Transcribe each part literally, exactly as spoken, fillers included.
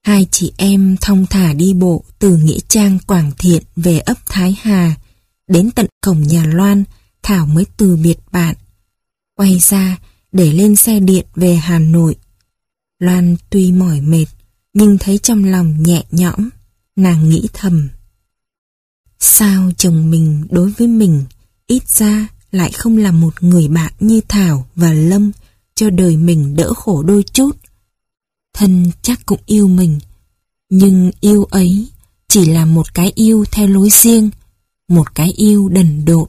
Hai chị em thong thả đi bộ từ nghĩa trang Quảng Thiện về ấp Thái Hà. Đến tận cổng nhà Loan, Thảo mới từ biệt bạn. Quay ra để lên xe điện về Hà Nội. Loan tuy mỏi mệt, nhưng thấy trong lòng nhẹ nhõm. Nàng nghĩ thầm: sao chồng mình đối với mình ít ra lại không là một người bạn như Thảo và Lâm, cho đời mình đỡ khổ đôi chút. Thân chắc cũng yêu mình, nhưng yêu ấy chỉ là một cái yêu theo lối riêng, một cái yêu đần độn.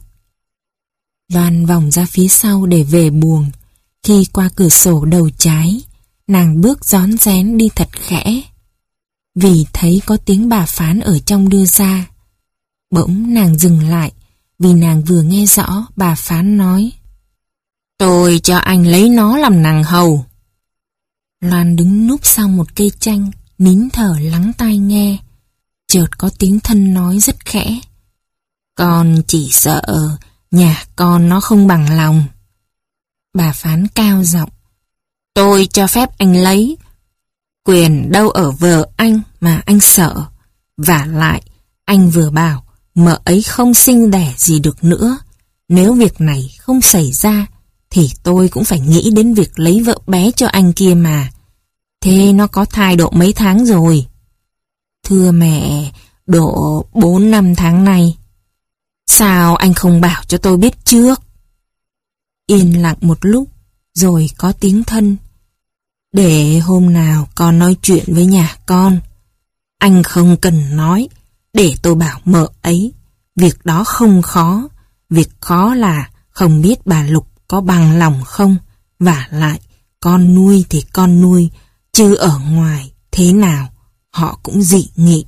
Loan vòng ra phía sau để về buồng. Khi qua cửa sổ đầu trái, nàng bước rón rén đi thật khẽ, vì thấy có tiếng bà Phán ở trong đưa ra. Bỗng nàng dừng lại, vì nàng vừa nghe rõ bà Phán nói: tôi cho anh lấy nó làm nàng hầu. Loan đứng núp sau một cây chanh, nín thở lắng tai nghe. Chợt có tiếng Thân nói rất khẽ: con chỉ sợ nhà con nó không bằng lòng. Bà Phán cao giọng: tôi cho phép anh lấy. Quyền đâu ở vợ anh mà anh sợ. Vả lại, anh vừa bảo mợ ấy không sinh đẻ gì được nữa. Nếu việc này không xảy ra, thì tôi cũng phải nghĩ đến việc lấy vợ bé cho anh kia mà. Thế nó có thai độ mấy tháng rồi? Thưa mẹ, độ bốn năm tháng nay. Sao anh không bảo cho tôi biết trước? Yên lặng một lúc, rồi có tiếng Thân: để hôm nào con nói chuyện với nhà con. Anh không cần nói, để tôi bảo mợ ấy. Việc đó không khó. Việc khó là không biết bà Lục có bằng lòng không. Vả lại, con nuôi thì con nuôi, chứ ở ngoài thế nào họ cũng dị nghị.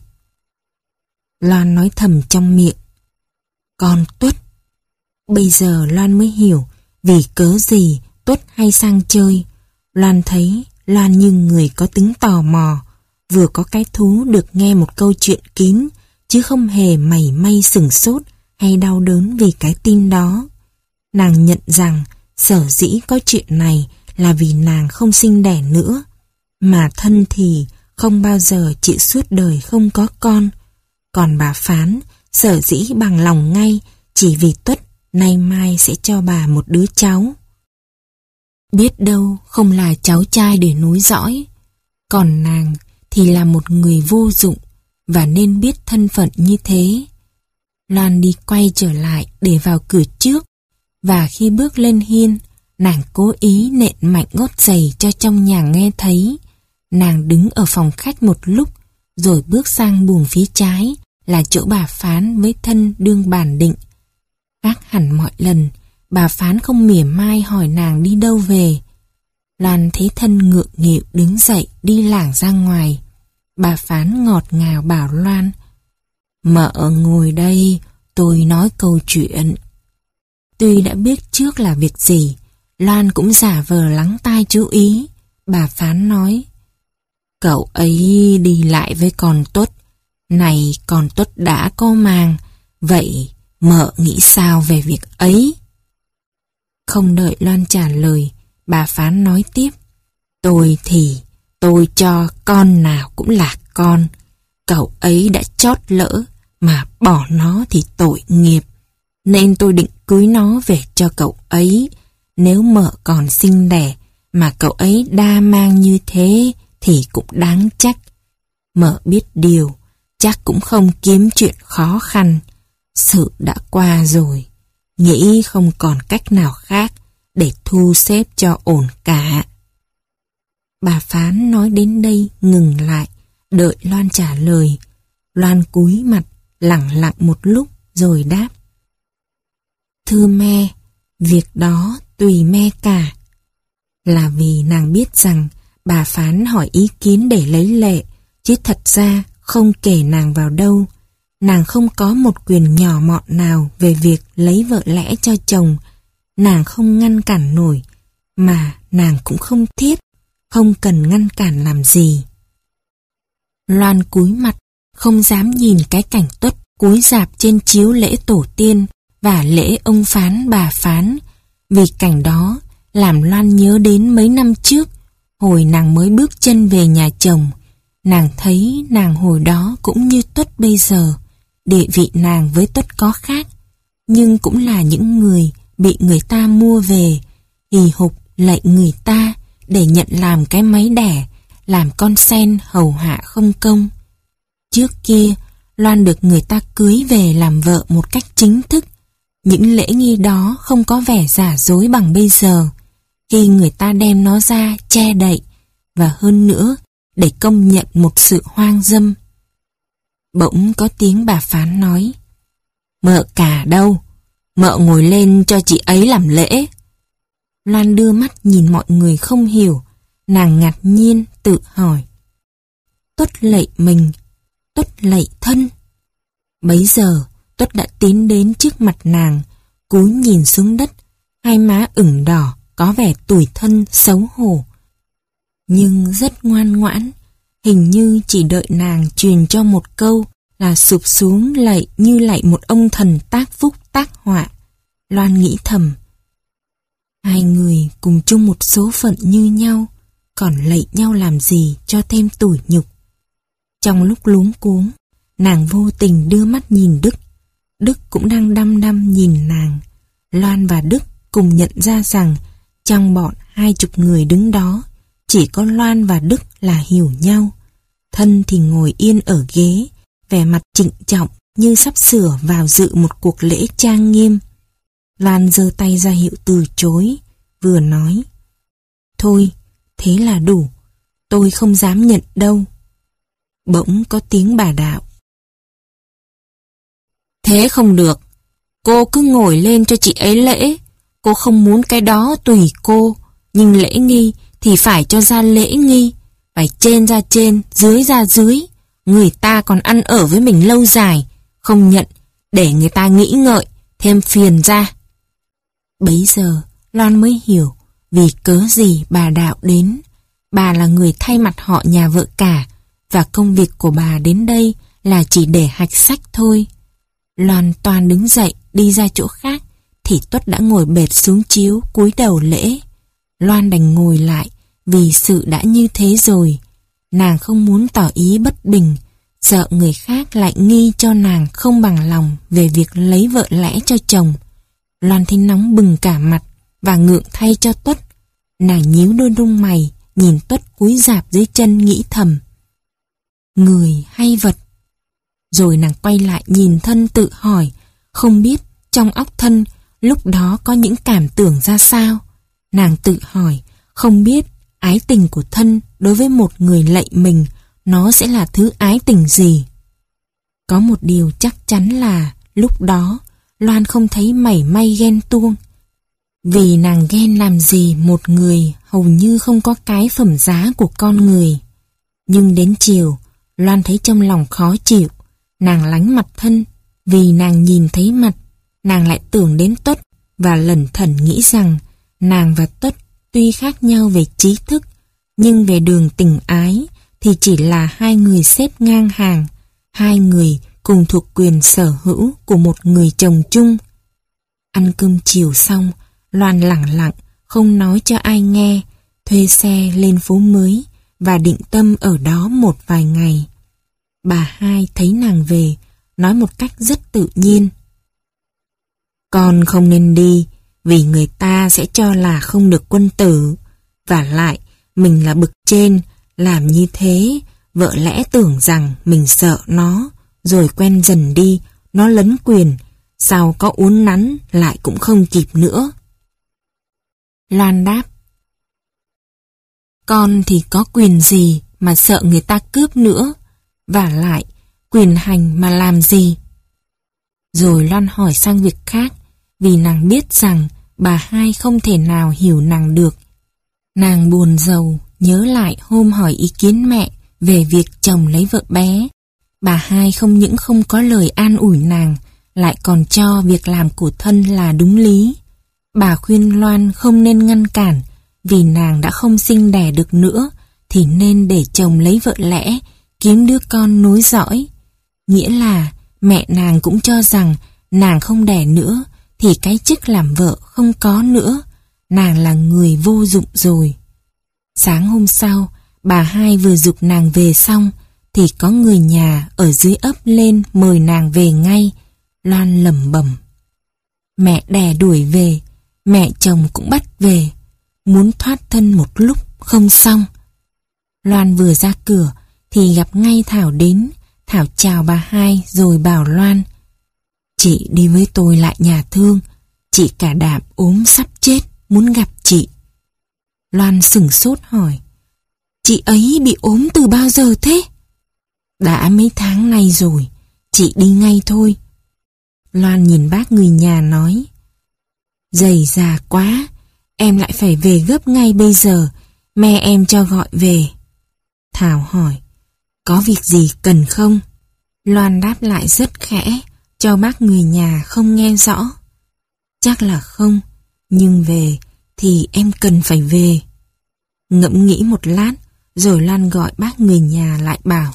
Loan nói thầm trong miệng: con Tuất. Bây giờ Loan mới hiểu vì cớ gì Tuất hay sang chơi. Loan thấy Loan như người có tính tò mò, vừa có cái thú được nghe một câu chuyện kín, chứ không hề mảy may sửng sốt hay đau đớn vì cái tin đó. Nàng nhận rằng sở dĩ có chuyện này là vì nàng không sinh đẻ nữa, mà Thân thì không bao giờ chịu suốt đời không có con. Còn bà Phán sở dĩ bằng lòng ngay chỉ vì Tuất nay mai sẽ cho bà một đứa cháu. Biết đâu không là cháu trai để nối dõi. Còn nàng thì là một người vô dụng, và nên biết thân phận như thế. Loan đi quay trở lại để vào cửa trước, và khi bước lên hiên, nàng cố ý nện mạnh gót giày cho trong nhà nghe thấy. Nàng đứng ở phòng khách một lúc, rồi bước sang buồng phía trái là chỗ bà Phán với Thân đương bàn định. Khác hẳn mọi lần, bà Phán không mỉa mai hỏi nàng đi đâu về. Loan thấy Thân ngượng nghịu đứng dậy đi lảng ra ngoài. Bà Phán ngọt ngào bảo Loan: mợ ngồi đây, tôi nói câu chuyện. Tuy đã biết trước là việc gì, Loan cũng giả vờ lắng tai chú ý. Bà Phán nói: cậu ấy đi lại với con Tuất. Này con Tuất đã có mang, vậy mợ nghĩ sao về việc ấy? Không đợi Loan trả lời, bà Phán nói tiếp: tôi thì tôi cho con nào cũng là con. Cậu ấy đã chót lỡ, mà bỏ nó thì tội nghiệp. Nên tôi định cưới nó về cho cậu ấy. Nếu mợ còn sinh đẻ mà cậu ấy đa mang như thế thì cũng đáng trách. Mợ biết điều, chắc cũng không kiếm chuyện khó khăn. Sự đã qua rồi, nghĩ không còn cách nào khác để thu xếp cho ổn cả. Bà Phán nói đến đây ngừng lại, đợi Loan trả lời. Loan cúi mặt, lặng lặng một lúc rồi đáp: thưa me, việc đó tùy me cả. Là vì nàng biết rằng bà Phán hỏi ý kiến để lấy lệ, chứ thật ra không kể nàng vào đâu. Nàng không có một quyền nhỏ mọn nào về việc lấy vợ lẽ cho chồng. Nàng không ngăn cản nổi, mà nàng cũng không thiết, không cần ngăn cản làm gì. Loan cúi mặt, không dám nhìn cái cảnh Tuất cúi rạp trên chiếu lễ tổ tiên và lễ ông Phán bà Phán, vì cảnh đó làm Loan nhớ đến mấy năm trước, hồi nàng mới bước chân về nhà chồng. Nàng thấy nàng hồi đó cũng như Tuất bây giờ, địa vị nàng với Tuất có khác, nhưng cũng là những người bị người ta mua về, hì hục lạy người ta để nhận làm cái máy đẻ, làm con sen hầu hạ không công. Trước kia, Loan được người ta cưới về làm vợ một cách chính thức. Những lễ nghi đó không có vẻ giả dối bằng bây giờ, khi người ta đem nó ra che đậy, và hơn nữa, để công nhận một sự hoang dâm. Bỗng có tiếng bà Phán nói: "Mợ cả đâu? Mợ ngồi lên cho chị ấy làm lễ." Loan đưa mắt nhìn mọi người không hiểu, nàng ngạc nhiên tự hỏi: Tuất lạy mình, Tuất lạy thân. Bấy giờ Tuất đã tiến đến trước mặt nàng, cúi nhìn xuống đất, hai má ửng đỏ, có vẻ tủi thân xấu hổ, nhưng rất ngoan ngoãn, hình như chỉ đợi nàng truyền cho một câu là sụp xuống lạy như lạy một ông thần tác phúc tác họa. Loan nghĩ thầm: hai người cùng chung một số phận như nhau, còn lạy nhau làm gì cho thêm tủi nhục. Trong lúc luống cuống, nàng vô tình đưa mắt nhìn Đức. Đức cũng đang đăm đăm nhìn nàng. Loan và Đức cùng nhận ra rằng trong bọn hai chục người đứng đó, chỉ có Loan và Đức là hiểu nhau. Thân thì ngồi yên ở ghế, vẻ mặt trịnh trọng như sắp sửa vào dự một cuộc lễ trang nghiêm. Loan giơ tay ra hiệu từ chối, vừa nói: "Thôi, thế là đủ, tôi không dám nhận đâu." Bỗng có tiếng bà Đạo: "Thế không được, cô cứ ngồi lên cho chị ấy lễ. Cô không muốn cái đó tùy cô, nhưng lễ nghi thì phải cho ra lễ nghi, phải trên ra trên, dưới ra dưới. Người ta còn ăn ở với mình lâu dài, không nhận để người ta nghĩ ngợi, thêm phiền ra." Bấy giờ Loan mới hiểu vì cớ gì bà Đạo đến. Bà là người thay mặt họ nhà vợ cả, và công việc của bà đến đây là chỉ để hạch sách thôi. Loan toan đứng dậy đi ra chỗ khác, thì Tuất đã ngồi bệt xuống chiếu cúi đầu lễ. Loan đành ngồi lại vì sự đã như thế rồi. Nàng không muốn tỏ ý bất bình, sợ người khác lại nghi cho nàng không bằng lòng về việc lấy vợ lẽ cho chồng. Loan thấy nóng bừng cả mặt và ngượng thay cho Tuất. Nàng nhíu đôi lông mày, nhìn Tuất cúi rạp dưới chân nghĩ thầm: người hay vật? Rồi nàng quay lại nhìn Thân tự hỏi, không biết trong óc Thân lúc đó có những cảm tưởng ra sao. Nàng tự hỏi, không biết ái tình của Thân đối với một người lạy mình, nó sẽ là thứ ái tình gì. Có một điều chắc chắn là lúc đó Loan không thấy mảy may ghen tuông, vì nàng ghen làm gì một người hầu như không có cái phẩm giá của con người. Nhưng đến chiều, Loan thấy trong lòng khó chịu. Nàng lánh mặt Thân, vì nàng nhìn thấy mặt, nàng lại tưởng đến Tuất và lẩn thẩn nghĩ rằng nàng và Tuất tuy khác nhau về trí thức, nhưng về đường tình ái thì chỉ là hai người xếp ngang hàng, hai người cùng thuộc quyền sở hữu của một người chồng chung. Ăn cơm chiều xong, Loan lẳng lặng, không nói cho ai nghe, thuê xe lên phố mới và định tâm ở đó một vài ngày. Bà hai thấy nàng về, nói một cách rất tự nhiên: "Con không nên đi, vì người ta sẽ cho là không được quân tử. Và lại, mình là bực trên, làm như thế, vợ lẽ tưởng rằng mình sợ nó, rồi quen dần đi, nó lấn quyền, sau có uốn nắn lại cũng không kịp nữa." Loan đáp: "Con thì có quyền gì mà sợ người ta cướp nữa, và lại quyền hành mà làm gì?" Rồi Loan hỏi sang việc khác, vì nàng biết rằng bà hai không thể nào hiểu nàng được. Nàng buồn rầu nhớ lại hôm hỏi ý kiến mẹ về việc chồng lấy vợ bé. Bà hai không những không có lời an ủi nàng, lại còn cho việc làm của Thân là đúng lý. Bà khuyên Loan không nên ngăn cản, vì nàng đã không sinh đẻ được nữa, thì nên để chồng lấy vợ lẽ, kiếm đứa con nối dõi. Nghĩa là mẹ nàng cũng cho rằng nàng không đẻ nữa thì cái chức làm vợ không có nữa, nàng là người vô dụng rồi. Sáng hôm sau, Bà hai vừa giục nàng về xong thì có người nhà ở dưới ấp lên mời nàng về ngay. Loan lẩm bẩm: mẹ đẻ đuổi về, mẹ chồng cũng bắt về, muốn thoát thân một lúc không xong. Loan vừa ra cửa thì gặp ngay Thảo đến. Thảo chào bà hai rồi bảo Loan: chị đi với tôi lại nhà thương, chị cả Đạm ốm sắp chết, muốn gặp chị. Loan sửng sốt hỏi: chị ấy bị ốm từ bao giờ thế? Đã mấy tháng nay rồi, chị đi ngay thôi. Loan nhìn bác người nhà nói: dày già quá, em lại phải về gấp ngay bây giờ, mẹ em cho gọi về. Thảo hỏi: có việc gì cần không? Loan đáp lại rất khẽ, cho bác người nhà không nghe rõ: chắc là không, nhưng về thì em cần phải về. Ngẫm nghĩ một lát, rồi Loan gọi bác người nhà lại bảo: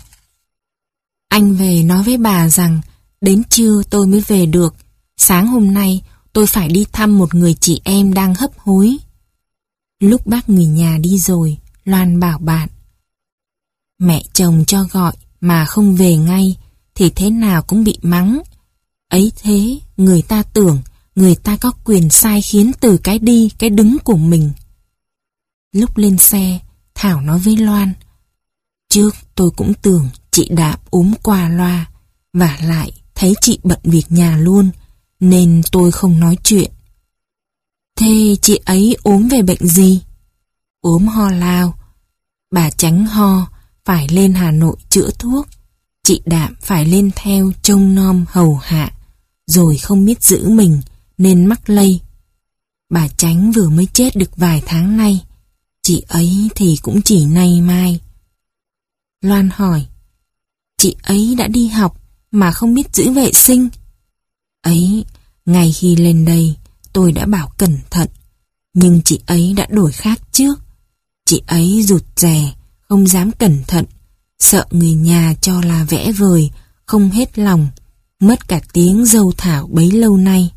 anh về nói với bà rằng đến trưa tôi mới về được. Sáng hôm nay tôi phải đi thăm một người chị em đang hấp hối. Lúc bác người nhà đi rồi, Loan bảo bạn: mẹ chồng cho gọi mà không về ngay thì thế nào cũng bị mắng. Ấy thế người ta tưởng người ta có quyền sai khiến từ cái đi cái đứng của mình. Lúc lên xe, Thảo nói với Loan: trước tôi cũng tưởng chị Đạm ốm qua loa, vả lại thấy chị bận việc nhà luôn, nên tôi không nói chuyện. Thế chị ấy ốm về bệnh gì? Ốm ho lao. Bà Chánh ho, phải lên Hà Nội chữa thuốc. Chị Đạm phải lên theo trông nom hầu hạ, rồi không biết giữ mình nên mắc lây. Bà Chánh vừa mới chết được vài tháng nay, chị ấy thì cũng chỉ nay mai. Loan hỏi: chị ấy đã đi học mà không biết giữ vệ sinh? Ấy, ngày khi lên đây tôi đã bảo cẩn thận, nhưng chị ấy đã đổi khác trước. Chị ấy rụt rè, không dám cẩn thận, sợ người nhà cho là vẽ vời, không hết lòng, mất cả tiếng dâu Thảo bấy lâu nay.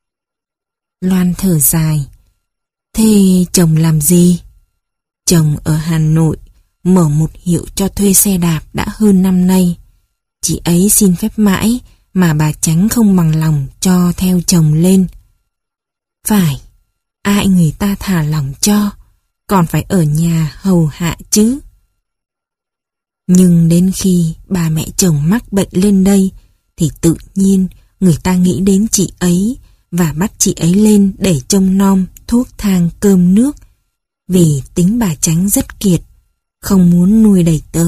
Loan thở dài: thế chồng làm gì? Chồng ở Hà Nội mở một hiệu cho thuê xe đạp đã hơn năm nay. Chị ấy xin phép mãi mà bà Chánh không bằng lòng cho theo chồng lên. Phải, ai người ta thả lỏng cho, còn phải ở nhà hầu hạ chứ. Nhưng đến khi bà mẹ chồng mắc bệnh lên đây thì tự nhiên người ta nghĩ đến chị ấy và bắt chị ấy lên để trông nom thuốc thang cơm nước, vì tính bà Chánh rất kiệt, không muốn nuôi đầy tớ.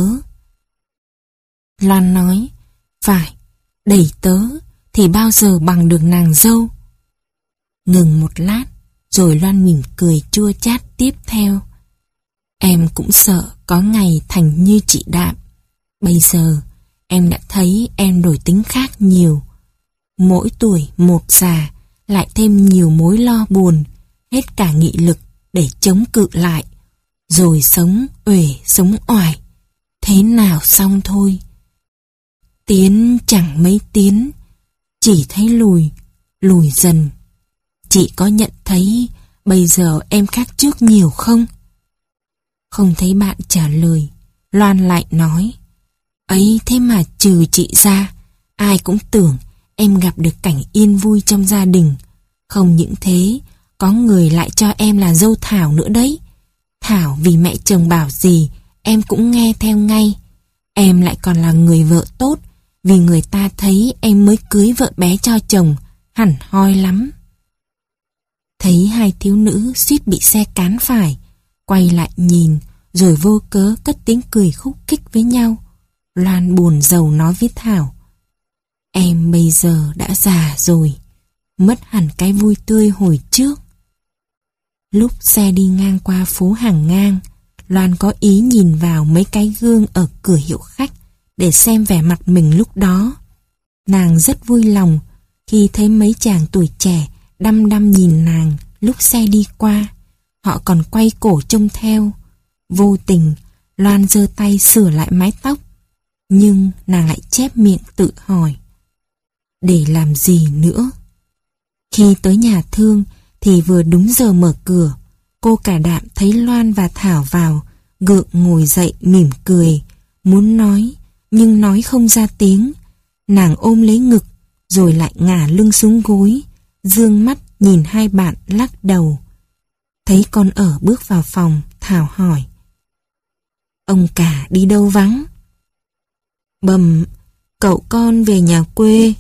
Loan nói: phải, đầy tớ thì bao giờ bằng được nàng dâu. Ngừng một lát, rồi Loan mỉm cười chua chát tiếp theo: em cũng sợ có ngày thành như chị Đạm. Bây giờ em đã thấy em đổi tính khác nhiều. Mỗi tuổi một già, lại thêm nhiều mối lo buồn, hết cả nghị lực để chống cự lại, rồi sống uể sống oải, thế nào xong thôi. Tiến chẳng mấy tiến, chỉ thấy lùi, lùi dần. Chị có nhận thấy bây giờ em khác trước nhiều không? Không thấy bạn trả lời, Loan lại nói: ấy thế mà trừ chị ra, ai cũng tưởng em gặp được cảnh yên vui trong gia đình. Không những thế, có người lại cho em là dâu Thảo nữa đấy. Thảo vì mẹ chồng bảo gì em cũng nghe theo ngay. Em lại còn là người vợ tốt, vì người ta thấy em mới cưới vợ bé cho chồng, hẳn hoi lắm. Thấy hai thiếu nữ suýt bị xe cán phải, quay lại nhìn, rồi vô cớ cất tiếng cười khúc khích với nhau. Loan buồn rầu nói với Thảo: em bây giờ đã già rồi, mất hẳn cái vui tươi hồi trước. Lúc xe đi ngang qua phố Hàng Ngang, Loan có ý nhìn vào mấy cái gương ở cửa hiệu khách để xem vẻ mặt mình lúc đó. Nàng rất vui lòng khi thấy mấy chàng tuổi trẻ đăm đăm nhìn nàng lúc xe đi qua. Họ còn quay cổ trông theo. Vô tình, Loan giơ tay sửa lại mái tóc, nhưng nàng lại chép miệng tự hỏi: để làm gì nữa? Khi tới nhà thương thì vừa đúng giờ mở cửa. Cô cả Đạm thấy Loan và Thảo vào, gượng ngồi dậy mỉm cười, muốn nói, nhưng nói không ra tiếng. Nàng ôm lấy ngực, rồi lại ngả lưng xuống gối, dương mắt nhìn hai bạn lắc đầu. Thấy con ở bước vào phòng, Thảo hỏi. Ông cả đi đâu vắng? Bẩm, cậu con về nhà quê.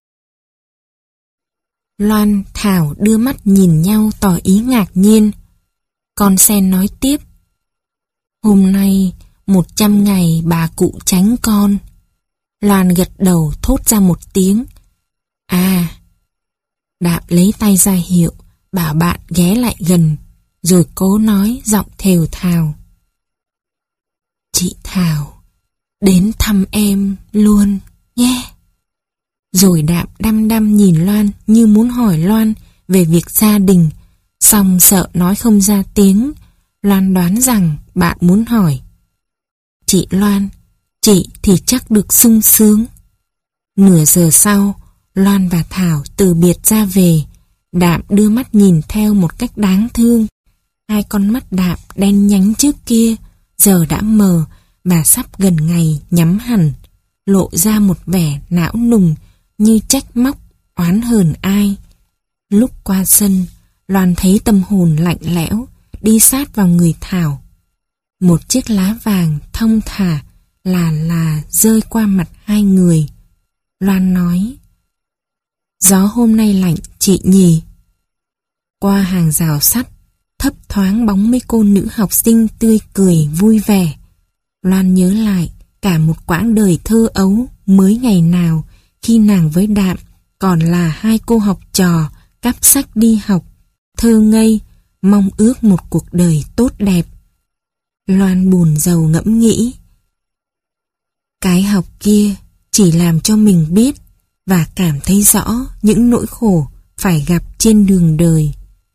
Loan, Thảo đưa mắt nhìn nhau tỏ ý ngạc nhiên. Con sen nói tiếp. Hôm nay, một trăm ngày bà cụ tránh con. Loan gật đầu thốt ra một tiếng. À. Đạm lấy tay ra hiệu, bảo bạn ghé lại gần, rồi cố nói giọng thều thào. Chị Thảo, đến thăm em luôn nhé. Rồi Đạm đăm đăm nhìn Loan như muốn hỏi Loan về việc gia đình, song sợ nói không ra tiếng. Loan đoán rằng bạn muốn hỏi. Chị Loan, chị thì chắc được sung sướng. Nửa giờ sau, Loan và Thảo từ biệt ra về. Đạm đưa mắt nhìn theo một cách đáng thương. Hai con mắt Đạm đen nhánh trước kia giờ đã mờ và sắp gần ngày nhắm hẳn, lộ ra một vẻ não nùng như trách móc, oán hờn ai. Lúc qua sân, Loan thấy tâm hồn lạnh lẽo đi sát vào người Thảo. Một chiếc lá vàng thong thả là là rơi qua mặt hai người. Loan nói. Gió hôm nay lạnh chị nhỉ? Qua hàng rào sắt, thấp thoáng bóng mấy cô nữ học sinh tươi cười vui vẻ. Loan nhớ lại cả một quãng đời thơ ấu mới ngày nào khi nàng với Đạm còn là hai cô học trò cắp sách đi học, thơ ngây, mong ước một cuộc đời tốt đẹp. Loan buồn rầu ngẫm nghĩ. Cái học kia chỉ làm cho mình biết và cảm thấy rõ những nỗi khổ phải gặp trên đường đời.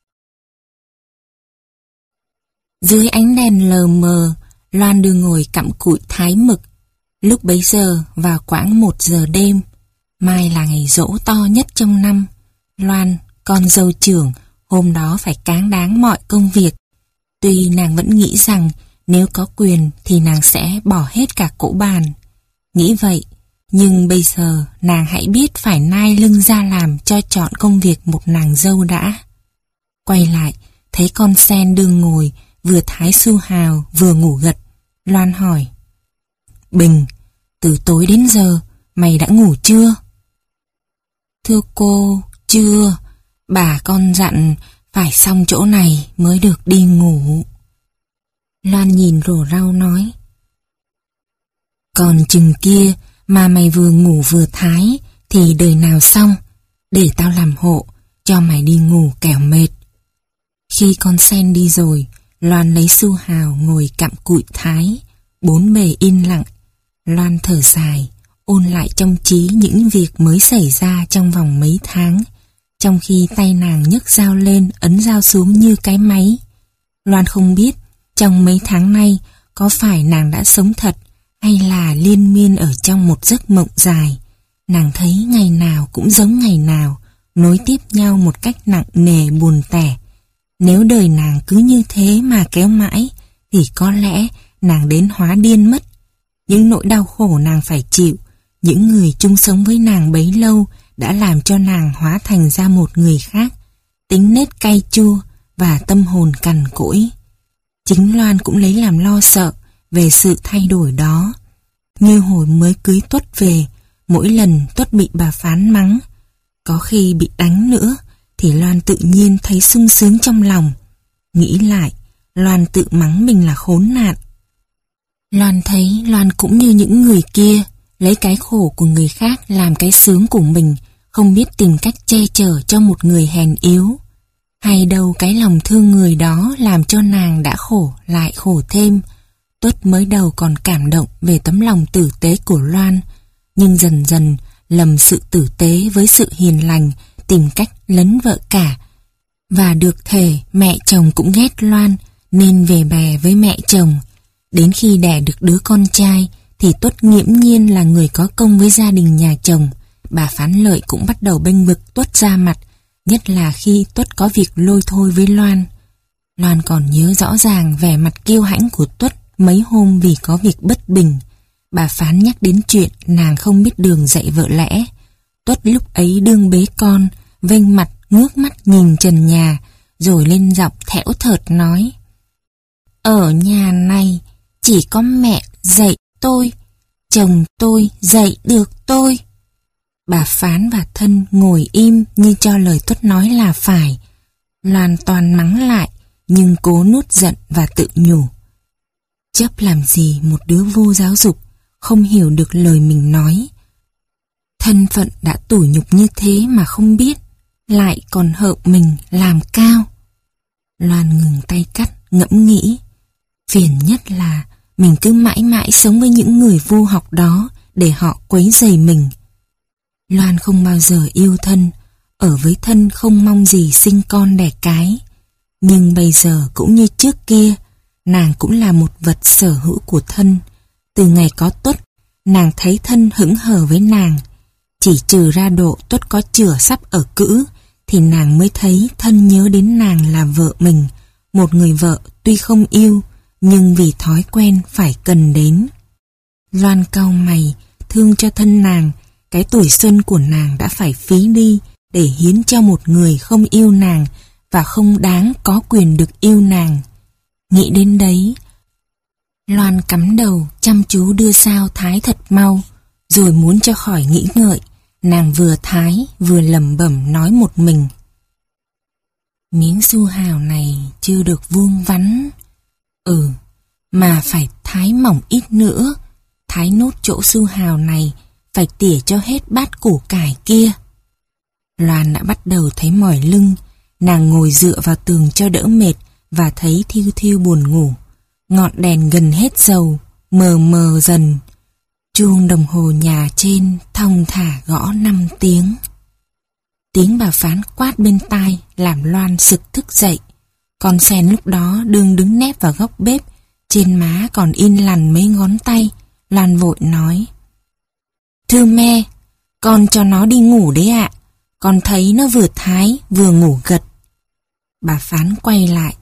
Dưới ánh đèn lờ mờ, Loan đưa ngồi cặm cụi thái mực. Lúc bấy giờ vào khoảng một giờ đêm, mai là ngày giỗ to nhất trong năm. Loan, con dâu trưởng, hôm đó phải cáng đáng mọi công việc. Tuy nàng vẫn nghĩ rằng nếu có quyền thì nàng sẽ bỏ hết cả cỗ bàn. Nghĩ vậy, nhưng bây giờ nàng hãy biết phải nai lưng ra làm cho chọn công việc một nàng dâu đã. Quay lại, thấy con sen đương ngồi, vừa thái su hào vừa ngủ gật. Loan hỏi. Bình, từ tối đến giờ, mày đã ngủ chưa? Thưa cô, chưa. Bà con dặn phải xong chỗ này mới được đi ngủ. Loan nhìn rổ rau nói. Còn chừng kia mà mày vừa ngủ vừa thái thì đời nào xong, để tao làm hộ, cho mày đi ngủ kẻo mệt. Khi con sen đi rồi, Loan lấy su hào ngồi cặm cụi thái, bốn bề yên lặng. Loan thở dài, ôn lại trong trí những việc mới xảy ra trong vòng mấy tháng, trong khi tay nàng nhấc dao lên ấn dao xuống như cái máy. Loan không biết trong mấy tháng nay có phải nàng đã sống thật hay là liên miên ở trong một giấc mộng dài. Nàng thấy ngày nào cũng giống ngày nào, nối tiếp nhau một cách nặng nề buồn tẻ. Nếu đời nàng cứ như thế mà kéo mãi thì có lẽ nàng đến hóa điên mất. Những nỗi đau khổ nàng phải chịu, những người chung sống với nàng bấy lâu đã làm cho nàng hóa thành ra một người khác, tính nết cay chua và tâm hồn cằn cỗi. Chính Loan cũng lấy làm lo sợ về sự thay đổi đó. Như hồi mới cưới Tuất về, mỗi lần Tuất bị bà phán mắng, có khi bị đánh nữa, thì Loan tự nhiên thấy sung sướng trong lòng. Nghĩ lại, Loan tự mắng mình là khốn nạn. Loan thấy Loan cũng như những người kia, lấy cái khổ của người khác làm cái sướng của mình, không biết tìm cách che chở cho một người hèn yếu. Hay đâu cái lòng thương người đó làm cho nàng đã khổ lại khổ thêm. Tuất mới đầu còn cảm động về tấm lòng tử tế của Loan, nhưng dần dần lầm sự tử tế với sự hiền lành, tìm cách lấn vợ cả. Và được thể mẹ chồng cũng ghét Loan nên về bè với mẹ chồng. Đến khi đẻ được đứa con trai thì Tuất nghiễm nhiên là người có công với gia đình nhà chồng. Bà Phán Lợi cũng bắt đầu bênh vực Tuất ra mặt, nhất là khi Tuất có việc lôi thôi với Loan. Loan còn nhớ rõ ràng vẻ mặt kiêu hãnh của Tuất mấy hôm vì có việc bất bình. Bà Phán nhắc đến chuyện nàng không biết đường dạy vợ lẽ. Tuất lúc ấy đương bế con, vênh mặt ngước mắt nhìn trần nhà, rồi lên giọng thẽo thợt nói: ở nhà này chỉ có mẹ dạy tôi, chồng tôi dạy được tôi. Bà Phán và Thân ngồi im như cho lời Tuất nói là phải. Loan toàn mắng lại, nhưng cố nuốt giận và tự nhủ: chấp làm gì một đứa vô giáo dục, không hiểu được lời mình nói. Thân phận đã tủi nhục như thế mà không biết, lại còn hợp mình làm cao. Loan ngừng tay cắt, ngẫm nghĩ. Phiền nhất là mình cứ mãi mãi sống với những người vô học đó để họ quấy rầy mình. Loan không bao giờ yêu Thân, ở với Thân không mong gì sinh con đẻ cái. Nhưng bây giờ cũng như trước kia, nàng cũng là một vật sở hữu của Thân. Từ ngày có Tuất, nàng thấy Thân hững hờ với nàng. Chỉ trừ ra độ Tuất có chửa sắp ở cữ, thì nàng mới thấy Thân nhớ đến nàng là vợ mình, một người vợ tuy không yêu, nhưng vì thói quen phải cần đến. Loan cau mày, thương cho Thân nàng, cái tuổi xuân của nàng đã phải phí đi để hiến cho một người không yêu nàng và không đáng có quyền được yêu nàng. Nghĩ đến đấy, Loan cắm đầu chăm chú đưa sao thái thật mau, rồi muốn cho khỏi nghĩ ngợi, nàng vừa thái vừa lẩm bẩm nói một mình: miếng su hào này chưa được vuông vắn. Ừ, mà phải thái mỏng ít nữa, thái nốt chỗ su hào này, phải tỉa cho hết bát củ cải kia. Loan đã bắt đầu thấy mỏi lưng, nàng ngồi dựa vào tường cho đỡ mệt và thấy thiêu thiêu buồn ngủ. Ngọn đèn gần hết dầu, mờ mờ dần. Chuông đồng hồ nhà trên thong thả gõ năm tiếng. Tiếng bà Phán quát bên tai làm Loan sực thức dậy. Con Sen lúc đó đương đứng nép vào góc bếp, trên má còn in lằn mấy ngón tay. Loan vội nói: thưa mẹ, con cho nó đi ngủ đấy ạ. Con thấy nó vừa thái vừa ngủ gật. Bà Phán quay lại: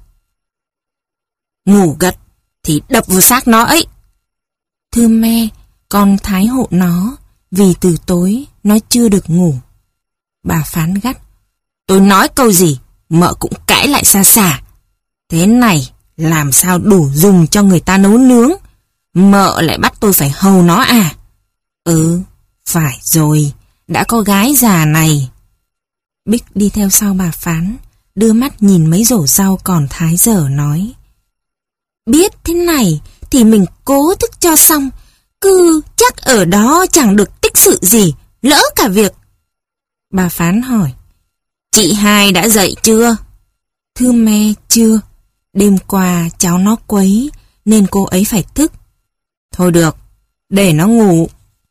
ngủ gật thì đập vào xác nó ấy. Thưa mẹ, con thái hộ nó, vì từ tối nó chưa được ngủ. Bà Phán gắt: tôi nói câu gì mợ cũng cãi lại xa xa. Thế này làm sao đủ dùng cho người ta nấu nướng, mợ lại bắt tôi phải hầu nó à? Ừ, phải rồi, đã có gái già này. Bích đi theo sau bà Phán, đưa mắt nhìn mấy rổ rau còn thái dở nói: biết thế này thì mình cố thức cho xong, cứ chắc ở đó chẳng được tích sự gì, lỡ cả việc. Bà Phán hỏi: chị hai đã dậy chưa? Thưa mẹ, chưa. Đêm qua cháu nó quấy nên cô ấy phải thức. Thôi được, để nó ngủ.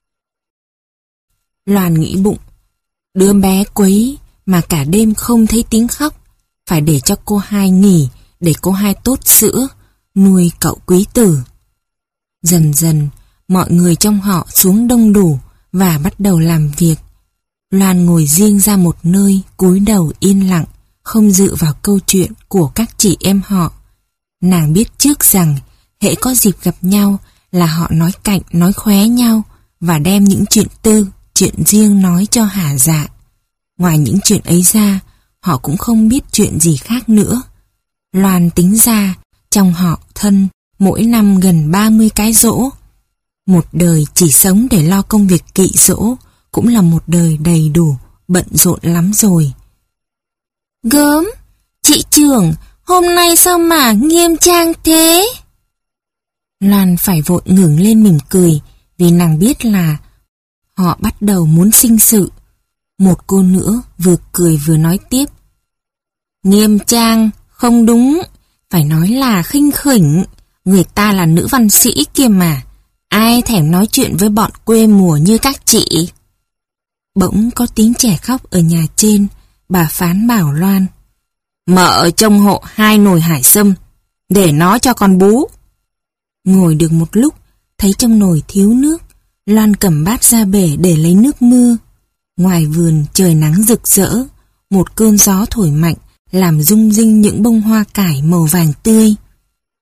Loan nghĩ bụng, đứa bé quấy mà cả đêm không thấy tiếng khóc, phải để cho cô hai nghỉ để cô hai tốt sữa, nuôi cậu quý tử. Dần dần, mọi người trong họ xuống đông đủ và bắt đầu làm việc. Loan ngồi riêng ra một nơi, cúi đầu yên lặng, không dự vào câu chuyện của các chị em họ. Nàng biết trước rằng hễ có dịp gặp nhau là họ nói cạnh nói khóe nhau và đem những chuyện tư, chuyện riêng nói cho hả dạ. Ngoài những chuyện ấy ra, họ cũng không biết chuyện gì khác nữa. Loan tính ra, trong họ Thân, mỗi năm gần ba mươi cái giỗ. Một đời chỉ sống để lo công việc kỵ giỗ, cũng là một đời đầy đủ, bận rộn lắm rồi. Gớm, chị trưởng, hôm nay sao mà nghiêm trang thế? Loan phải vội ngẩng lên mỉm cười, vì nàng biết là họ bắt đầu muốn sinh sự. Một cô nữa vừa cười vừa nói tiếp: nghiêm trang, không đúng, phải nói là khinh khỉnh, người ta là nữ văn sĩ kia mà, ai thèm nói chuyện với bọn quê mùa như các chị. Bỗng có tiếng trẻ khóc ở nhà trên, bà Phán bảo Loan: mợ trông hộ hai nồi hải sâm, để nó cho con bú. Ngồi được một lúc, thấy trong nồi thiếu nước, Loan cầm bát ra bể để lấy nước mưa. Ngoài vườn trời nắng rực rỡ, một cơn gió thổi mạnh làm rung rinh những bông hoa cải màu vàng tươi.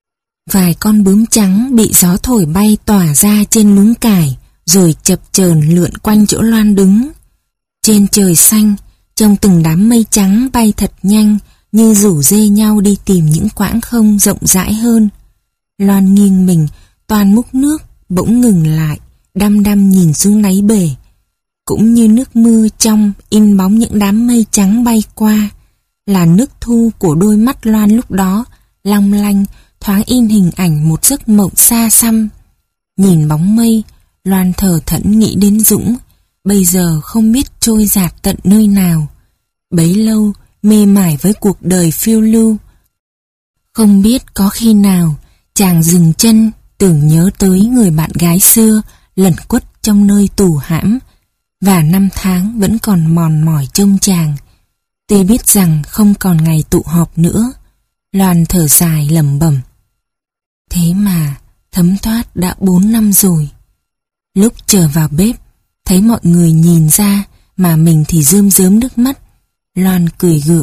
Vài con bướm trắng bị gió thổi bay tỏa ra trên luống cải, rồi chập chờn lượn quanh chỗ Loan đứng. Trên trời xanh, trong từng đám mây trắng bay thật nhanh, như rủ rê nhau đi tìm những quãng không rộng rãi hơn. Loan nghiêng mình, toàn múc nước, bỗng ngừng lại, đăm đăm nhìn xuống đáy bể. Cũng như nước mưa trong in bóng những đám mây trắng bay qua, là nước thu của đôi mắt Loan lúc đó, long lanh, thoáng in hình ảnh một giấc mộng xa xăm. Nhìn bóng mây, Loan thờ thẫn nghĩ đến Dũng, bây giờ không biết trôi dạt tận nơi nào. Bấy lâu, mê mải với cuộc đời phiêu lưu. Không biết có khi nào, chàng dừng chân, tưởng nhớ tới người bạn gái xưa, lẩn quất trong nơi tù hãm, và năm tháng vẫn còn mòn mỏi trông chàng. Tuy biết rằng không còn ngày tụ họp nữa, Loan thở dài lẩm bẩm. Thế mà, thấm thoát đã bốn năm rồi. Lúc trở vào bếp, thấy mọi người nhìn ra mà mình thì rơm rớm nước mắt. Loan cười gượng.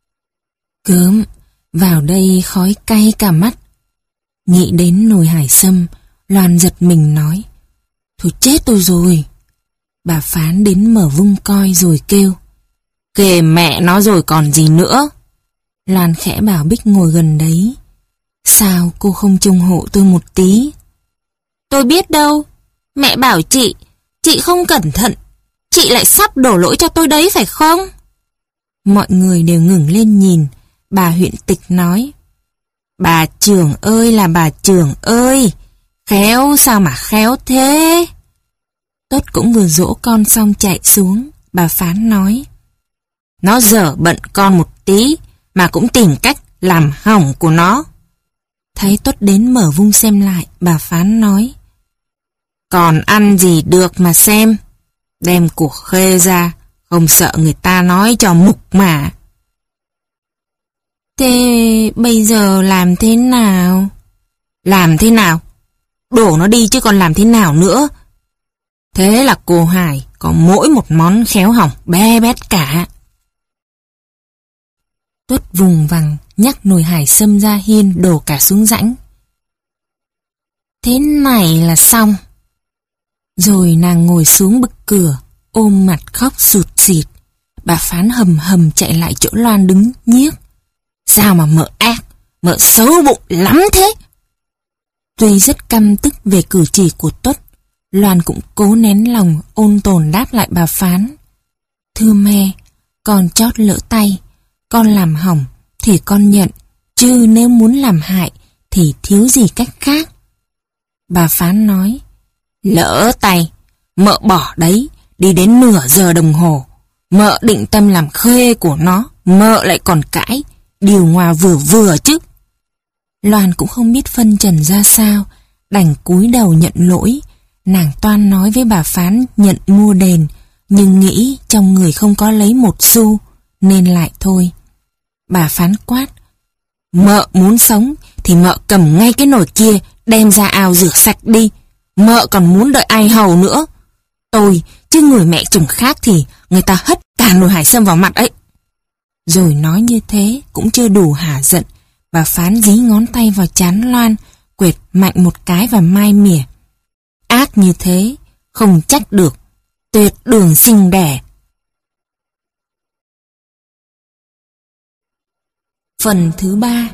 Gớm, vào đây khói cay cả mắt. Nghĩ đến nồi hải sâm, Loan giật mình nói. Thôi chết tôi rồi. Bà Phán đến mở vung coi rồi kêu. Kề mẹ nó rồi còn gì nữa. Loan khẽ bảo Bích ngồi gần đấy. Sao cô không trông hộ tôi một tí? Tôi biết đâu. Mẹ bảo chị, chị không cẩn thận. Chị lại sắp đổ lỗi cho tôi đấy phải không? Mọi người đều ngừng lên nhìn. Bà huyện tịch nói. Bà trưởng ơi là bà trưởng ơi. Khéo sao mà khéo thế? Tốt cũng vừa dỗ con xong chạy xuống. Bà Phán nói. Nó dở bận con một tí mà cũng tìm cách làm hỏng của nó. Thấy Tốt đến mở vung xem lại, bà Phán nói. Còn ăn gì được mà xem. Đem của Khê ra, không sợ người ta nói cho mục mà. Thế bây giờ làm thế nào? Làm thế nào? Đổ nó đi chứ còn làm thế nào nữa. Thế là cô Hải có mỗi một món khéo hỏng bé bét cả. Tuất vùng vằng nhắc nồi hải sâm ra hiên đổ cả xuống rãnh. Thế này là xong. Rồi nàng ngồi xuống bực cửa, ôm mặt khóc sụt sịt. Bà Phán hầm hầm chạy lại chỗ Loan đứng nhiếc. Sao mà mợ ác, mợ xấu bụng lắm thế. Tuy rất căm tức về cử chỉ của Tuất, Loan cũng cố nén lòng ôn tồn đáp lại bà Phán. Thưa mẹ, con chót lỡ tay, con làm hỏng thì con nhận, chứ nếu muốn làm hại thì thiếu gì cách khác. Bà Phán nói, lỡ tay, mợ bỏ đấy, đi đến nửa giờ đồng hồ. Mợ định tâm làm khê của nó, mợ lại còn cãi, điều hòa vừa vừa chứ. Loan cũng không biết phân trần ra sao, đành cúi đầu nhận lỗi. Nàng toan nói với bà Phán nhận mua đền, nhưng nghĩ trong người không có lấy một xu, nên lại thôi. Bà Phán quát, mợ muốn sống thì mợ cầm ngay cái nồi kia, đem ra ao rửa sạch đi. Mợ còn muốn đợi ai hầu nữa. Tôi, chứ người mẹ chồng khác thì người ta hất cả nồi hải sâm vào mặt ấy. Rồi nói như thế cũng chưa đủ hả giận. Bà Phán dí ngón tay vào trán Loan, quệt mạnh một cái và mai mỉa. Ác như thế, không trách được. Tuyệt đường sinh đẻ. Phần thứ ba.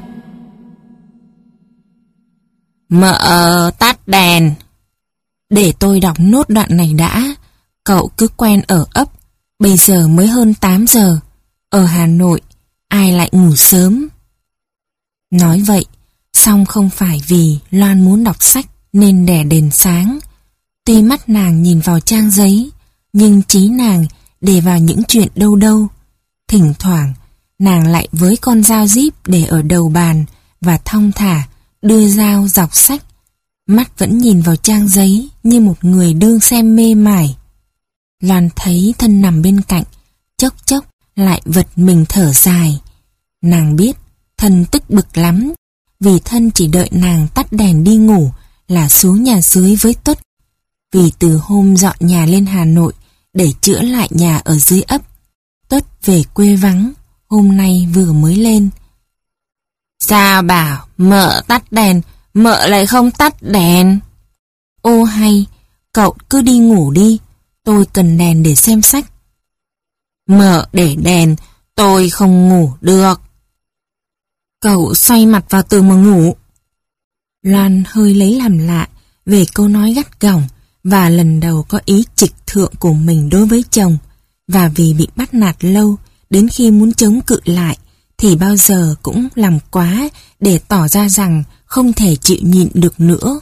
Mợ tắt đèn. Để tôi đọc nốt đoạn này đã. Cậu cứ quen ở ấp. Bây giờ mới hơn tám giờ. Ở Hà Nội, ai lại ngủ sớm? Nói vậy, song không phải vì Loan muốn đọc sách nên đè đèn sáng. Tuy mắt nàng nhìn vào trang giấy, nhưng trí nàng để vào những chuyện đâu đâu. Thỉnh thoảng, nàng lại với con dao díp để ở đầu bàn và thong thả đưa dao dọc sách. Mắt vẫn nhìn vào trang giấy như một người đương xem mê mải. Loan thấy thân nằm bên cạnh, chốc chốc lại vật mình thở dài. Nàng biết thân tức bực lắm, vì thân chỉ đợi nàng tắt đèn đi ngủ là xuống nhà dưới với Tuất. Vì từ hôm dọn nhà lên Hà Nội để chữa lại nhà ở dưới ấp, Tuất về quê vắng, hôm nay vừa mới lên. Sao bảo mợ tắt đèn, Mợ lại không tắt đèn. Ô hay, cậu cứ đi ngủ đi, tôi cần đèn để xem sách. Mợ để đèn, tôi không ngủ được. Cậu xoay mặt vào tường mà ngủ. Loan hơi lấy làm lạ về câu nói gắt gỏng và lần đầu có ý trịch thượng của mình đối với chồng, và vì bị bắt nạt lâu, đến khi muốn chống cự lại thì bao giờ cũng làm quá để tỏ ra rằng không thể chịu nhịn được nữa.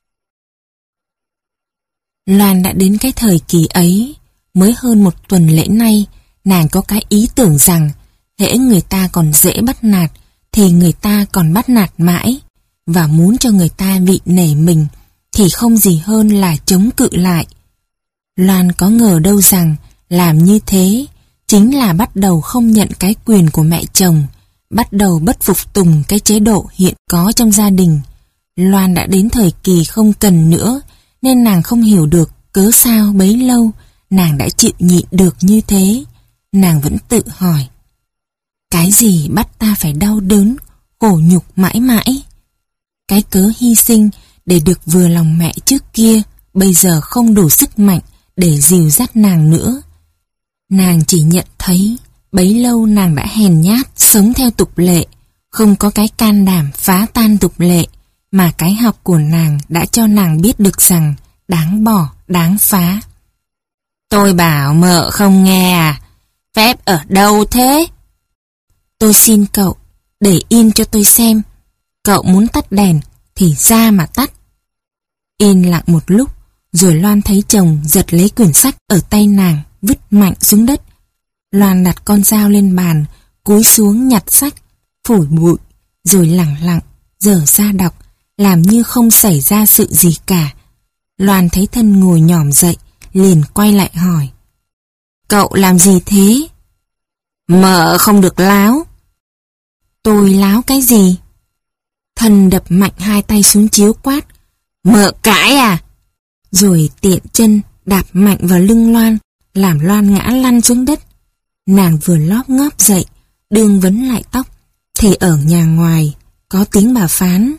Loan đã đến cái thời kỳ ấy, mới hơn một tuần lễ nay, nàng có cái ý tưởng rằng hễ người ta còn dễ bắt nạt thì người ta còn bắt nạt mãi, và muốn cho người ta vị nể mình thì không gì hơn là chống cự lại. Loan có ngờ đâu rằng làm như thế chính là bắt đầu không nhận cái quyền của mẹ chồng, bắt đầu bất phục tùng cái chế độ hiện có trong gia đình. Loan đã đến thời kỳ không cần nữa, nên nàng không hiểu được cớ sao bấy lâu nàng đã chịu nhịn được như thế. Nàng vẫn tự hỏi, cái gì bắt ta phải đau đớn, khổ nhục mãi mãi? Cái cớ hy sinh để được vừa lòng mẹ trước kia bây giờ không đủ sức mạnh để dìu dắt nàng nữa. Nàng chỉ nhận thấy bấy lâu nàng đã hèn nhát sống theo tục lệ, không có cái can đảm phá tan tục lệ, mà cái học của nàng đã cho nàng biết được rằng đáng bỏ, đáng phá. Tôi bảo mợ không nghe à? Phép ở đâu thế? Tôi xin cậu, để yên cho tôi xem. Cậu muốn tắt đèn thì ra mà tắt. Yên lặng một lúc, rồi Loan thấy chồng giật lấy quyển sách ở tay nàng, vứt mạnh xuống đất. Loan đặt con dao lên bàn, cúi xuống nhặt sách, phủi bụi, rồi lẳng lặng dở ra đọc, làm như không xảy ra sự gì cả. Loan thấy thân ngồi nhỏm dậy, liền quay lại hỏi, cậu làm gì thế? Mợ không được láo. Tôi láo cái gì? Thân đập mạnh hai tay xuống chiếu quát, mợ cãi à? Rồi tiện chân đạp mạnh vào lưng Loan, làm Loan ngã lăn xuống đất. Nàng vừa lóp ngóp dậy, đương vấn lại tóc, thì ở nhà ngoài có tiếng bà phán.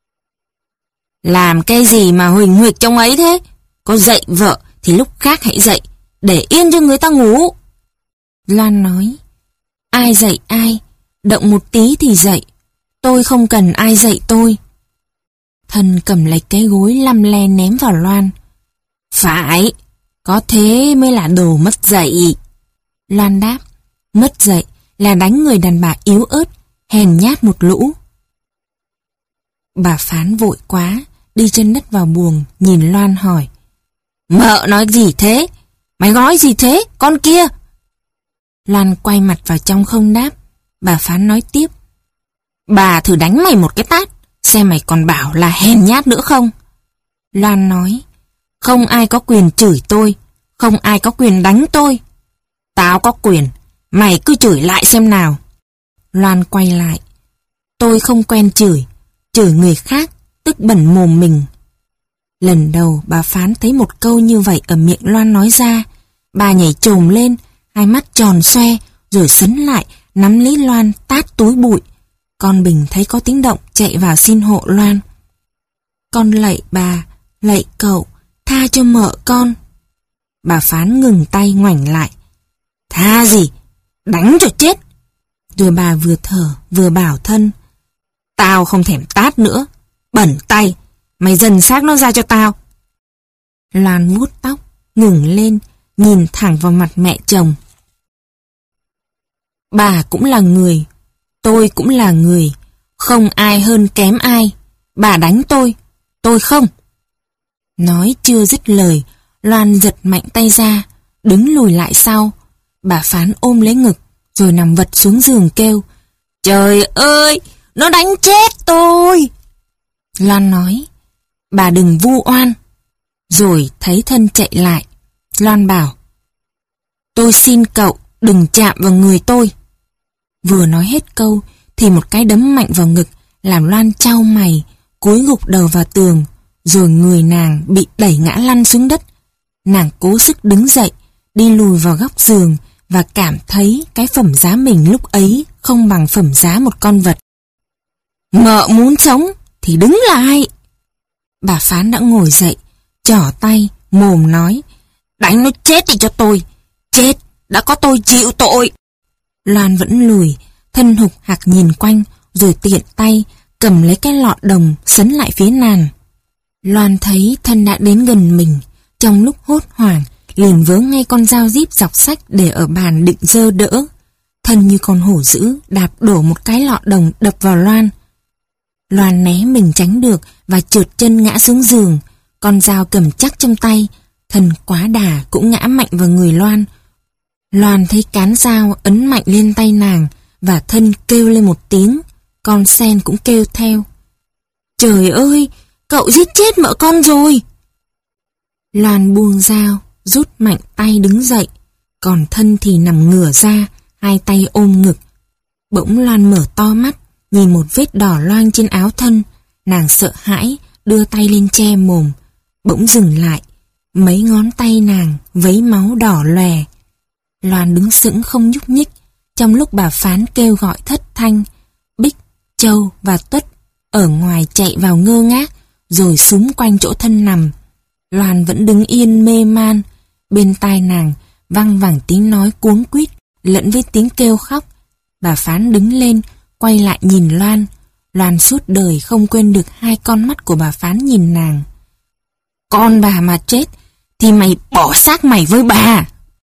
Làm cái gì mà huỳnh huỵch trong ấy thế? Có dạy vợ thì lúc khác hãy dạy, để yên cho người ta ngủ. Loan nói, ai dạy ai, động một tí thì dạy, tôi không cần ai dạy tôi. Thân cầm lấy cái gối lăm le ném vào Loan. Phải, có thế mới là đồ mất dạy. Loan đáp, mất dạy là đánh người đàn bà yếu ớt, hèn nhát một lũ. Bà phán vội quá, đi chân đất vào buồng, nhìn Loan hỏi, mợ nói gì thế? Mày nói gì thế, con kia? Loan quay mặt vào trong không đáp. Bà phán nói tiếp, bà thử đánh mày một cái tát, xem mày còn bảo là hèn nhát nữa không? Loan nói, không ai có quyền chửi tôi, không ai có quyền đánh tôi. Tao có quyền, mày cứ chửi lại xem nào. Loan quay lại, tôi không quen chửi, chửi người khác, tức bẩn mồm mình. Lần đầu bà phán thấy một câu như vậy ở miệng Loan nói ra, bà nhảy chồm lên, hai mắt tròn xoe, rồi sấn lại, nắm lấy Loan tát túi bụi. Con Bình thấy có tiếng động chạy vào xin hộ Loan. Con lạy bà, lạy cậu, tha cho mợ con. Bà phán ngừng tay ngoảnh lại. Tha gì? Đánh cho chết. Rồi bà vừa thở vừa bảo thân, tao không thèm tát nữa, bẩn tay, mày dần xác nó ra cho tao. Loan vuốt tóc, ngừng lên, nhìn thẳng vào mặt mẹ chồng. Bà cũng là người, tôi cũng là người, không ai hơn kém ai. Bà đánh tôi, tôi không. Nói chưa dứt lời, Loan giật mạnh tay ra, đứng lùi lại sau. Bà phán ôm lấy ngực, rồi nằm vật xuống giường kêu, trời ơi, nó đánh chết tôi. Loan nói, bà đừng vu oan. Rồi thấy thân chạy lại. Loan bảo, tôi xin cậu đừng chạm vào người tôi. Vừa nói hết câu thì một cái đấm mạnh vào ngực làm Loan chau mày, cúi gục đầu vào tường, rồi người nàng bị đẩy ngã lăn xuống đất. Nàng cố sức đứng dậy, đi lùi vào góc giường và cảm thấy cái phẩm giá mình lúc ấy không bằng phẩm giá một con vật. Mợ muốn sống thì thì đứng lại. Bà Phán đã ngồi dậy, trỏ tay, mồm nói, đánh nó chết đi cho tôi, chết, đã có tôi chịu tội. Loan vẫn lùi, thân hục hạc nhìn quanh, rồi tiện tay, cầm lấy cái lọ đồng, sấn lại phía nàng. Loan thấy thân đã đến gần mình, trong lúc hốt hoảng, liền vớ ngay con dao díp dọc sách để ở bàn định dơ đỡ. Thân như con hổ dữ, đạp đổ một cái lọ đồng đập vào Loan. Loan né mình tránh được và trượt chân ngã xuống giường, con dao cầm chắc trong tay, thân quá đà cũng ngã mạnh vào người Loan. Loan thấy cán dao ấn mạnh lên tay nàng và thân kêu lên một tiếng, con sen cũng kêu theo. Trời ơi, cậu giết chết mợ con rồi. Loan buông dao, rút mạnh tay đứng dậy, còn thân thì nằm ngửa ra, hai tay ôm ngực. Bỗng Loan mở to mắt, nhìn một vết đỏ loang trên áo thân, nàng sợ hãi, đưa tay lên che mồm, bỗng dừng lại, mấy ngón tay nàng vấy máu đỏ lòe. Loan đứng sững không nhúc nhích, trong lúc bà Phán kêu gọi thất thanh. Bích, Châu và Tuất ở ngoài chạy vào ngơ ngác, rồi xúm quanh chỗ thân nằm. Loan vẫn đứng yên mê man, bên tai nàng văng vẳng tiếng nói cuống quýt lẫn với tiếng kêu khóc. Bà Phán đứng lên, quay lại nhìn Loan. Loan suốt đời không quên được hai con mắt của bà Phán nhìn nàng. Con bà mà chết thì mày bỏ xác mày với bà.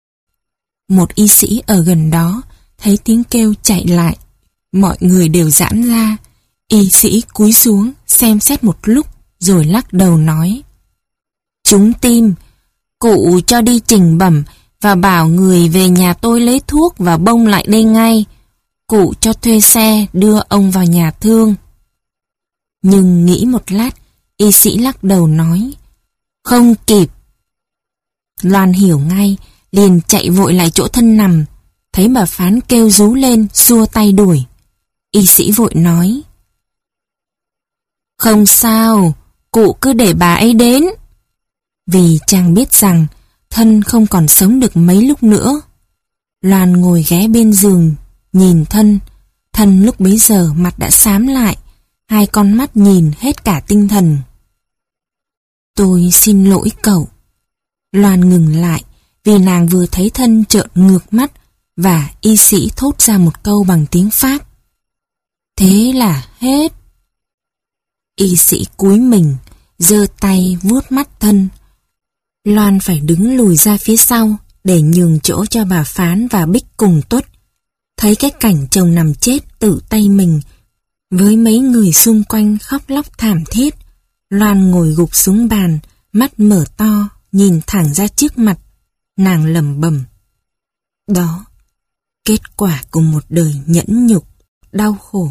Một y sĩ ở gần đó thấy tiếng kêu chạy lại, mọi người đều giãn ra. Y sĩ cúi xuống xem xét một lúc rồi lắc đầu nói, trúng tim, cụ cho đi trình bẩm và bảo người về nhà tôi lấy thuốc và bông lại đây ngay. Cụ cho thuê xe đưa ông vào nhà thương. Nhưng nghĩ một lát, y sĩ lắc đầu nói, không kịp. Loan hiểu ngay, liền chạy vội lại chỗ thân nằm, thấy bà Phán kêu rú lên, xua tay đuổi. Y sĩ vội nói, không sao, cụ cứ để bà ấy đến. Vì chàng biết rằng thân không còn sống được mấy lúc nữa. Loan ngồi ghé bên giường, nhìn thân. Thân lúc bấy giờ mặt đã xám lại, hai con mắt nhìn hết cả tinh thần. Tôi xin lỗi cậu. Loan ngừng lại, vì nàng vừa thấy thân trợn ngược mắt, và y sĩ thốt ra một câu bằng tiếng Pháp. Thế là hết. Y sĩ cúi mình, giơ tay vuốt mắt thân. Loan phải đứng lùi ra phía sau để nhường chỗ cho bà Phán và Bích cùng Tuất. Thấy cái cảnh chồng nằm chết tự tay mình, với mấy người xung quanh khóc lóc thảm thiết, Loan ngồi gục xuống bàn, mắt mở to, nhìn thẳng ra trước mặt. Nàng lẩm bẩm, đó, kết quả của một đời nhẫn nhục, đau khổ.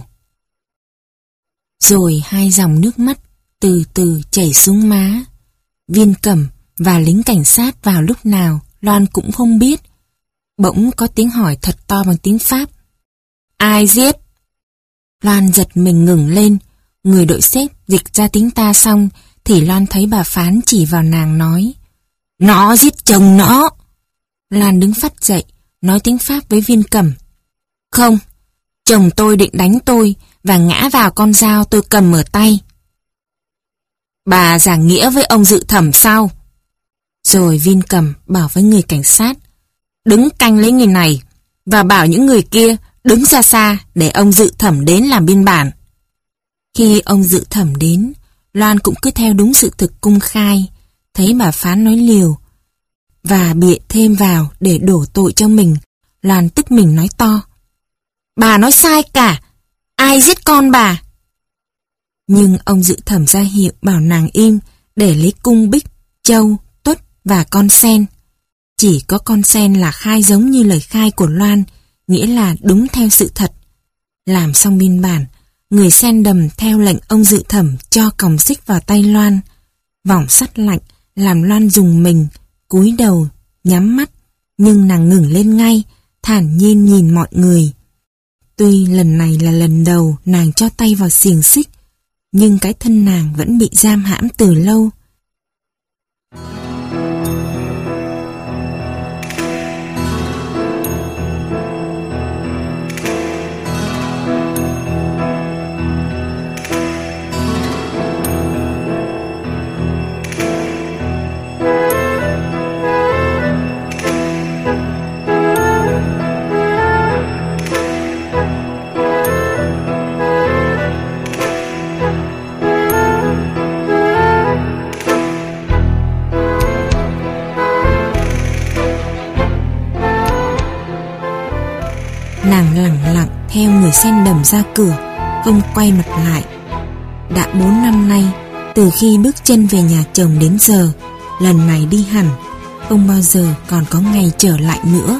Rồi hai dòng nước mắt từ từ chảy xuống má. Viên Cẩm và lính cảnh sát vào lúc nào Loan cũng không biết. Bỗng có tiếng hỏi thật to bằng tiếng Pháp, ai giết? Loan giật mình ngừng lên. Người đội xếp dịch ra tiếng ta xong thì Loan thấy bà Phán chỉ vào nàng nói, nó giết chồng nó. Loan đứng phắt dậy, nói tiếng Pháp với Viên Cẩm, không, chồng tôi định đánh tôi và ngã vào con dao tôi cầm ở tay. Bà giảng nghĩa với ông dự thẩm sao? Rồi Viên Cẩm bảo với người cảnh sát, đứng canh lấy người này và bảo những người kia đứng xa xa để ông dự thẩm đến làm biên bản. Khi ông dự thẩm đến, Loan cũng cứ theo đúng sự thực cung khai, thấy bà Phán nói liều và bịa thêm vào để đổ tội cho mình. Loan tức mình nói to, bà nói sai cả, ai giết con bà? Nhưng ông dự thẩm ra hiệu bảo nàng im để lấy cung Bích, Châu, Tuất và con sen. Chỉ có con sen là khai giống như lời khai của Loan, nghĩa là đúng theo sự thật. Làm xong biên bản, người sen đầm theo lệnh ông dự thẩm cho còng xích vào tay Loan. Vòng sắt lạnh làm Loan rùng mình, cúi đầu, nhắm mắt, nhưng nàng ngừng lên ngay, thản nhiên nhìn mọi người. Tuy lần này là lần đầu nàng cho tay vào xiềng xích, nhưng cái thân nàng vẫn bị giam hãm từ lâu. Nàng lẳng lặng theo người sen đầm ra cửa, không quay mặt lại. Đã bốn năm nay, từ khi bước chân về nhà chồng đến giờ, lần này đi hẳn, không bao giờ còn có ngày trở lại nữa.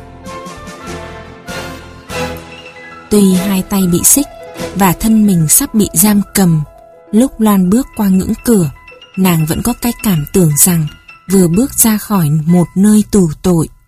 Tuy hai tay bị xích và thân mình sắp bị giam cầm, lúc Loan bước qua ngưỡng cửa, nàng vẫn có cái cảm tưởng rằng vừa bước ra khỏi một nơi tù tội.